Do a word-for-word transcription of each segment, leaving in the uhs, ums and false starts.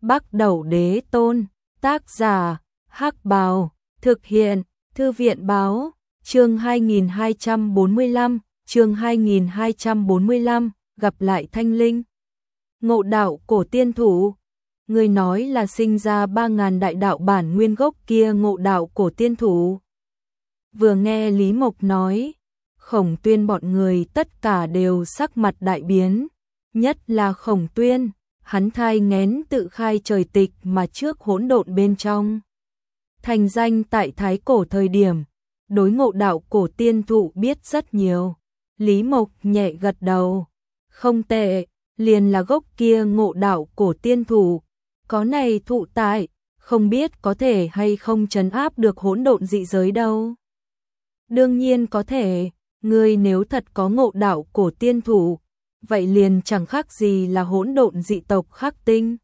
Bắc Đẩu Đế Tôn, tác giả, Hắc Bào, thực hiện, Thư viện báo, chương hai nghìn hai trăm bốn mươi lăm, chương hai nghìn hai trăm bốn mươi lăm, gặp lại Thanh Linh. Ngộ đạo cổ tiên thủ, người nói là sinh ra ba ngàn đại đạo bản nguyên gốc kia ngộ đạo cổ tiên thủ. Vừa nghe Lý Mộc nói, Khổng Tuyên bọn người tất cả đều sắc mặt đại biến, nhất là Khổng Tuyên, hắn thai nghén tự khai trời tịch mà trước hỗn độn bên trong. Thành danh tại Thái Cổ thời điểm, đối ngộ đạo cổ tiên thụ biết rất nhiều. Lý Mộc nhẹ gật đầu, không tệ, liền là gốc kia ngộ đạo cổ tiên thụ, có này thụ tại, không biết có thể hay không trấn áp được hỗn độn dị giới đâu. Đương nhiên có thể, ngươi nếu thật có ngộ đạo cổ tiên thụ, vậy liền chẳng khác gì là hỗn độn dị tộc khắc tinh.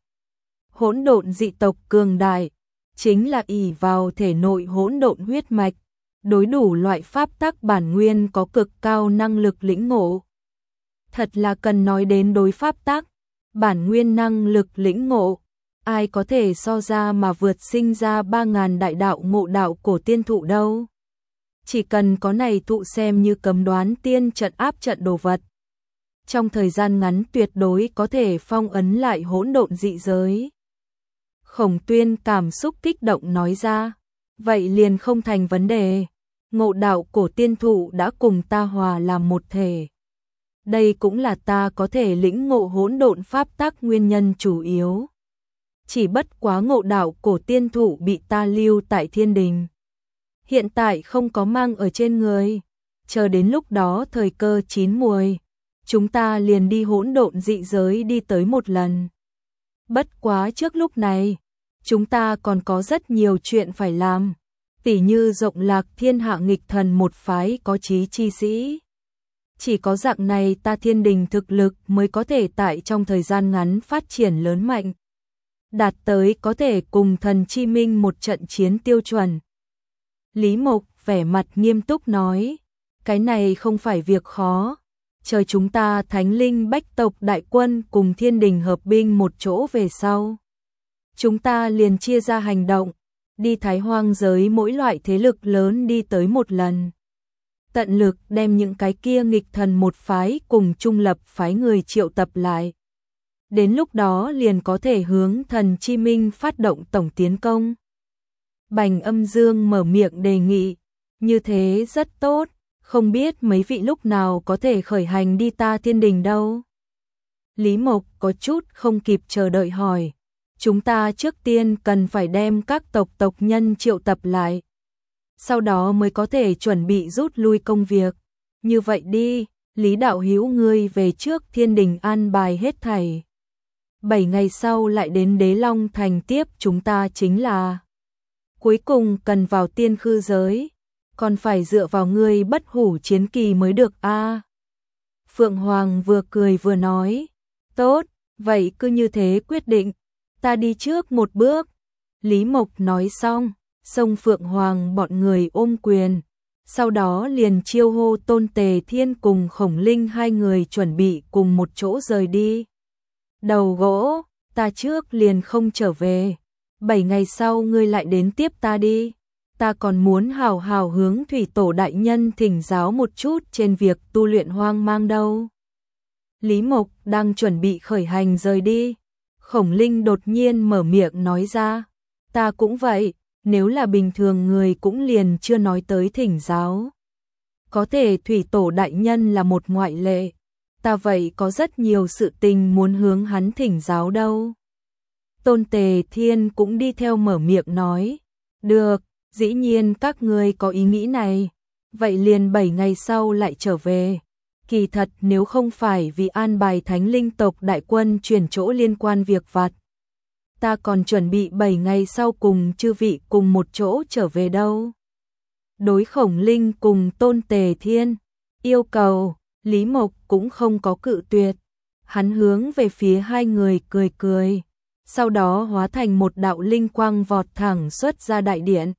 Hỗn độn dị tộc cường đại, chính là ỷ vào thể nội hỗn độn huyết mạch, đối đủ loại pháp tắc bản nguyên có cực cao năng lực lĩnh ngộ. Thật là cần nói đến đối pháp tắc, bản nguyên năng lực lĩnh ngộ, ai có thể so ra mà vượt sinh ra ba ngàn đại đạo ngộ đạo cổ tiên thụ đâu. Chỉ cần có này thụ xem như cấm đoán tiên trận áp trận đồ vật. Trong thời gian ngắn tuyệt đối có thể phong ấn lại hỗn độn dị giới. Khổng Tuyên cảm xúc kích động nói ra, vậy liền không thành vấn đề, ngộ đạo cổ tiên thụ đã cùng ta hòa làm một thể. Đây cũng là ta có thể lĩnh ngộ hỗn độn pháp tắc nguyên nhân chủ yếu. Chỉ bất quá ngộ đạo cổ tiên thụ bị ta lưu tại thiên đình. Hiện tại không có mang ở trên người, chờ đến lúc đó thời cơ chín muồi, chúng ta liền đi hỗn độn dị giới đi tới một lần. Bất quá trước lúc này, chúng ta còn có rất nhiều chuyện phải làm, tỉ như rộng lạc thiên hạ nghịch thần một phái có chí chi sĩ. Chỉ có dạng này ta thiên đình thực lực mới có thể tại trong thời gian ngắn phát triển lớn mạnh, đạt tới có thể cùng thần chi minh một trận chiến tiêu chuẩn. Lý Mộc vẻ mặt nghiêm túc nói, cái này không phải việc khó, chờ chúng ta Thánh Linh Bách tộc đại quân cùng thiên đình hợp binh một chỗ về sau. Chúng ta liền chia ra hành động, đi Thái Hoang giới mỗi loại thế lực lớn đi tới một lần. Tận lực đem những cái kia nghịch thần một phái cùng trung lập phái người triệu tập lại. Đến lúc đó liền có thể hướng thần chi minh phát động tổng tiến công. Bành Âm Dương mở miệng đề nghị, như thế rất tốt, không biết mấy vị lúc nào có thể khởi hành đi ta thiên đình đâu. Lý Mộc có chút không kịp chờ đợi hỏi, chúng ta trước tiên cần phải đem các tộc tộc nhân triệu tập lại, sau đó mới có thể chuẩn bị rút lui công việc. Như vậy đi, Lý đạo hữu ngươi về trước thiên đình an bài hết thảy. Bảy ngày sau lại đến Đế Long thành tiếp chúng ta chính là. Cuối cùng cần vào tiên khư giới, còn phải dựa vào ngươi bất hủ chiến kỳ mới được a. À, Phượng Hoàng vừa cười vừa nói, tốt, vậy cứ như thế quyết định, ta đi trước một bước. Lý Mộc nói xong, xông Phượng Hoàng bọn người ôm quyền, sau đó liền chiêu hô Tôn Tề Thiên cùng Khổng Linh hai người chuẩn bị cùng một chỗ rời đi. Đầu gỗ, ta trước liền không trở về, bảy ngày sau ngươi lại đến tiếp ta đi, ta còn muốn hào hào hướng Thủy Tổ đại nhân thỉnh giáo một chút trên việc tu luyện hoang mang đâu. Lý Mộc đang chuẩn bị khởi hành rời đi, Khổng Linh đột nhiên mở miệng nói ra, ta cũng vậy, nếu là bình thường người cũng liền chưa nói tới thỉnh giáo. Có thể Thủy Tổ đại nhân là một ngoại lệ, ta vậy có rất nhiều sự tình muốn hướng hắn thỉnh giáo đâu. Tôn Tề Thiên cũng đi theo mở miệng nói, được, dĩ nhiên các ngươi có ý nghĩ này, vậy liền bảy ngày sau lại trở về. Kỳ thật nếu không phải vì an bài Thánh Linh tộc đại quân chuyển chỗ liên quan việc vặt, ta còn chuẩn bị bảy ngày sau cùng chư vị cùng một chỗ trở về đâu. Đối Khổng Linh cùng Tôn Tề Thiên yêu cầu, Lý Mộc cũng không có cự tuyệt, hắn hướng về phía hai người cười cười, sau đó hóa thành một đạo linh quang vọt thẳng xuất ra đại điện.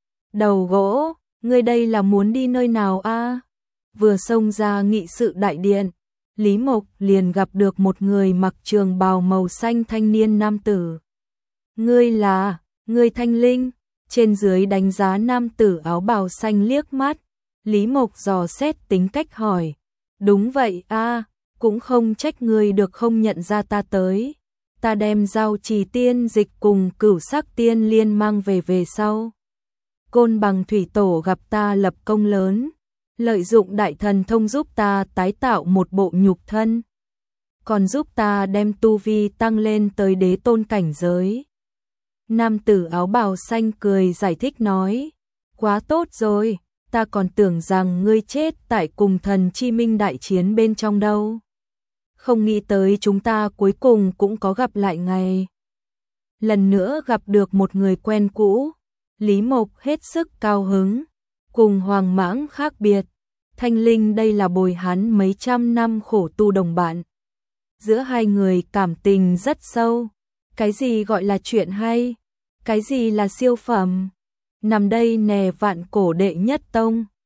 Đầu gỗ, ngươi đây là muốn đi nơi nào a? À? Vừa xông ra nghị sự đại điện, Lý Mộc liền gặp được một người mặc trường bào màu xanh thanh niên nam tử. Ngươi là, ngươi Thanh Linh, trên dưới đánh giá nam tử áo bào xanh liếc mắt, Lý Mộc dò xét tính cách hỏi, đúng vậy a, cũng không trách ngươi được không nhận ra ta tới, ta đem giao trì tiên dịch cùng cửu sắc tiên liên mang về về sau. Côn Bằng thủy tổ gặp ta lập công lớn, lợi dụng đại thần thông giúp ta tái tạo một bộ nhục thân, còn giúp ta đem tu vi tăng lên tới đế tôn cảnh giới. Nam tử áo bào xanh cười giải thích nói, quá tốt rồi, ta còn tưởng rằng ngươi chết tại cùng thần chi minh đại chiến bên trong đâu. Không nghĩ tới chúng ta cuối cùng cũng có gặp lại ngày. Lần nữa gặp được một người quen cũ, Lý Mộc hết sức cao hứng, cùng Hoàng Mãng khác biệt, Thanh Linh đây là bồi hắn mấy trăm năm khổ tu đồng bạn. Giữa hai người cảm tình rất sâu, cái gì gọi là chuyện hay, cái gì là siêu phẩm, nằm đây nè vạn cổ đệ nhất tông.